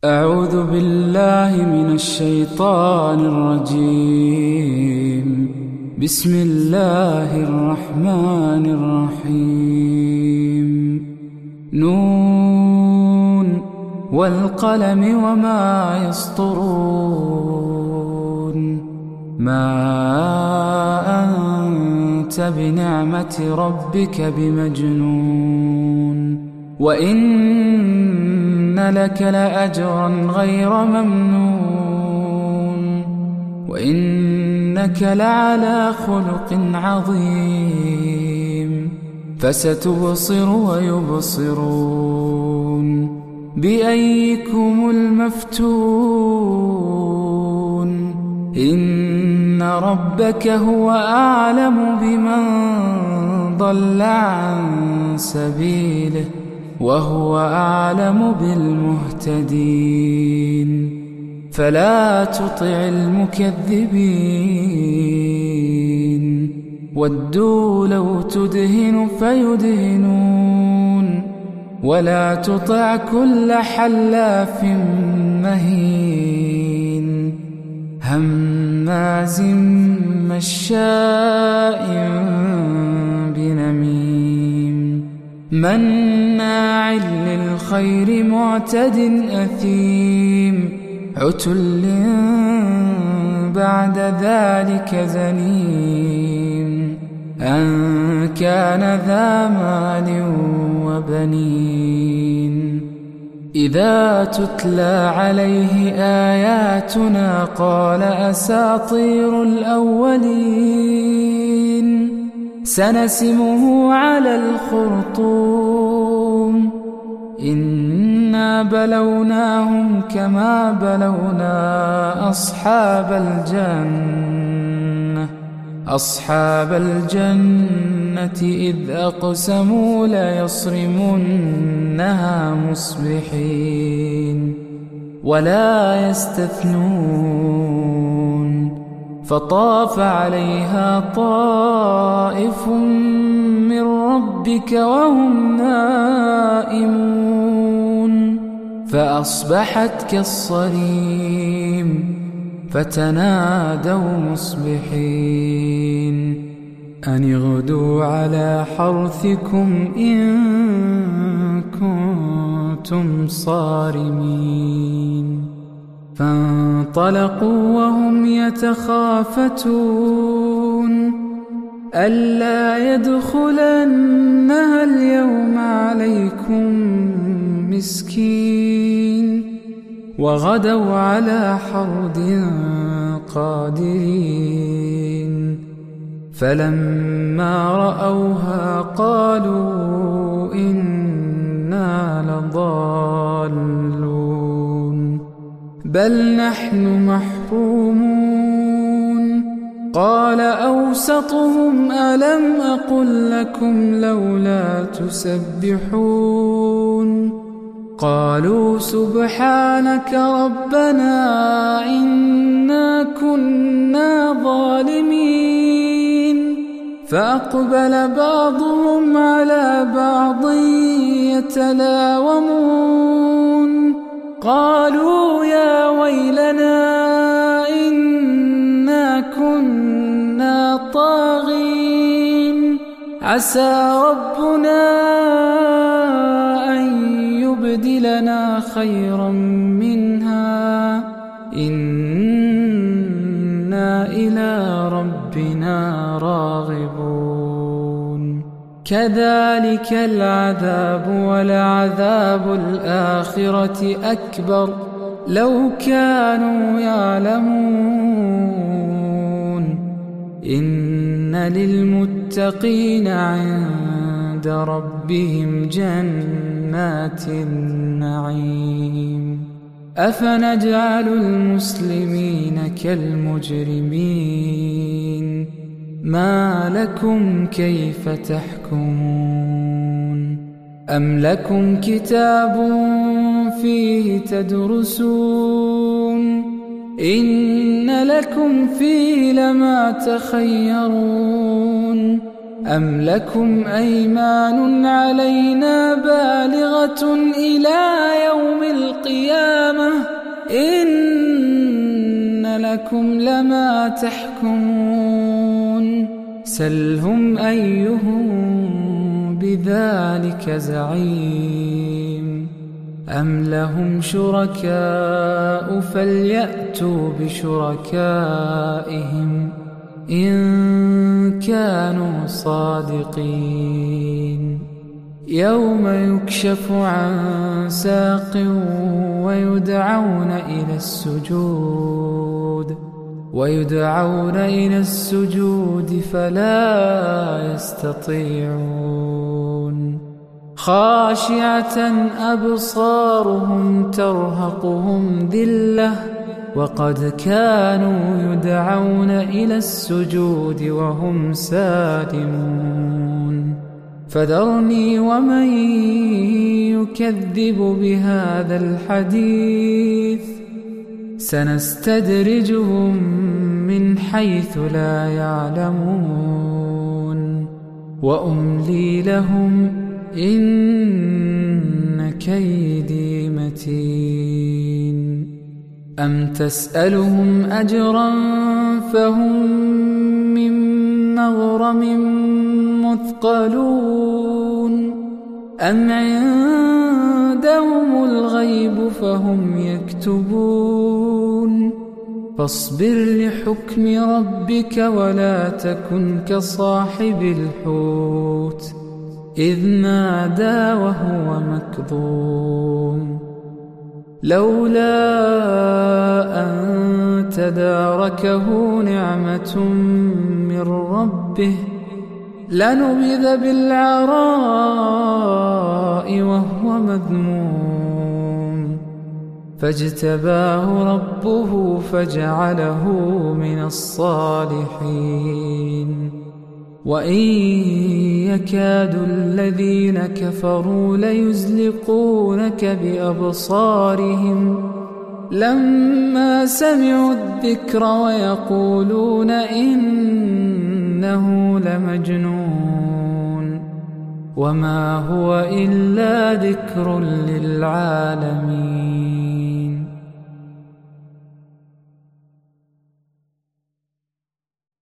أعوذ بالله من الشيطان الرجيم. بسم الله الرحمن الرحيم. نون والقلم وما يسطرون. ما أنت بنعمة ربك بمجنون. وإن لك لأجرا غير ممنون. وإنك لعلى خلق عظيم. فستبصر ويبصرون بأيكم المفتون. إن ربك هو أعلم بمن ضل عن سبيله وهو أعلم بالمهتدين. فلا تطع المكذبين. ودوا لو تدهن فيدهنون. ولا تطع كل حلاف مهين. هماز مشاء بنميم. مناع للخير معتد أثيم. عتل بعد ذلك زنيم. أن كان ذا مال وبنين. إذا تتلى عليه آياتنا قال أساطير الأولين. سنسمه على الخرطوم. إنا بلوناهم كما بلونا أصحاب الجنة إذ أقسموا ليصرمنها مصبحين ولا يستثنون. فطاف عليها طائف من ربك وهم نائمون. فأصبحت كالصريم. فتنادوا مصبحين أن اغدوا على حرثكم إن كنتم صارمين. فانطلقوا وهم يتخافتون ألا يدخلنها اليوم عليكم مسكين. وغدوا على حرد قادرين. فلما رأوها قالوا إنا لضالون بل نحن محرومون. قال أوسطهم ألم أقل لكم لولا تسبحون. قالوا سبحانك ربنا إنا كنا ظالمين. فأقبل بعضهم على بعض يتلاومون. قالوا يا ويلنا إنا كنا طاغين. عسى ربنا أن يبدلنا خيرا منها إنا إلى ربنا راغبون. كذلك العذاب ولعذاب الآخرة أكبر لو كانوا يعلمون. إن للمتقين عند ربهم جنات النعيم. أفنجعل المسلمين كالمجرمين. ما لكم كيف تحكمون. أم لكم كتاب فيه تدرسون. إن لكم فيه لما تخيرون. أم لكم أيمان علينا بالغة إلى يوم القيامة. إن لكم لما تحكمون سلهم أيهم بذلك زعيم أم لهم شركاء فليأتوا بشركائهم إن كانوا صادقين يوم يكشف عن ساق ويدعون إلى السجود فلا يستطيعون خاشعة أبصارهم ترهقهم ذلة وقد كانوا يدعون إلى السجود وهم سالمون فذرني ومن يكذب بهذا الحديث سنستدرجهم من حيث لا يعلمون وأملي لهم إن كيدي متين أم تسألهم أجرا فهم من مغرم مثقلون أم عندهم الغيب فهم يكتبون فاصبر لحكم ربك ولا تكن كصاحب الحوت إذ نادى وهو مكظوم لولا أن تداركه نعمة من ربه لنبذ بالعراء وهو مذموم فاجتباه ربه فجعله من الصالحين وإن يكاد الذين كفروا ليزلقونك بأبصارهم لما سمعوا الذكر ويقولون إنه لمجنون وما هو إلا ذكر للعالمين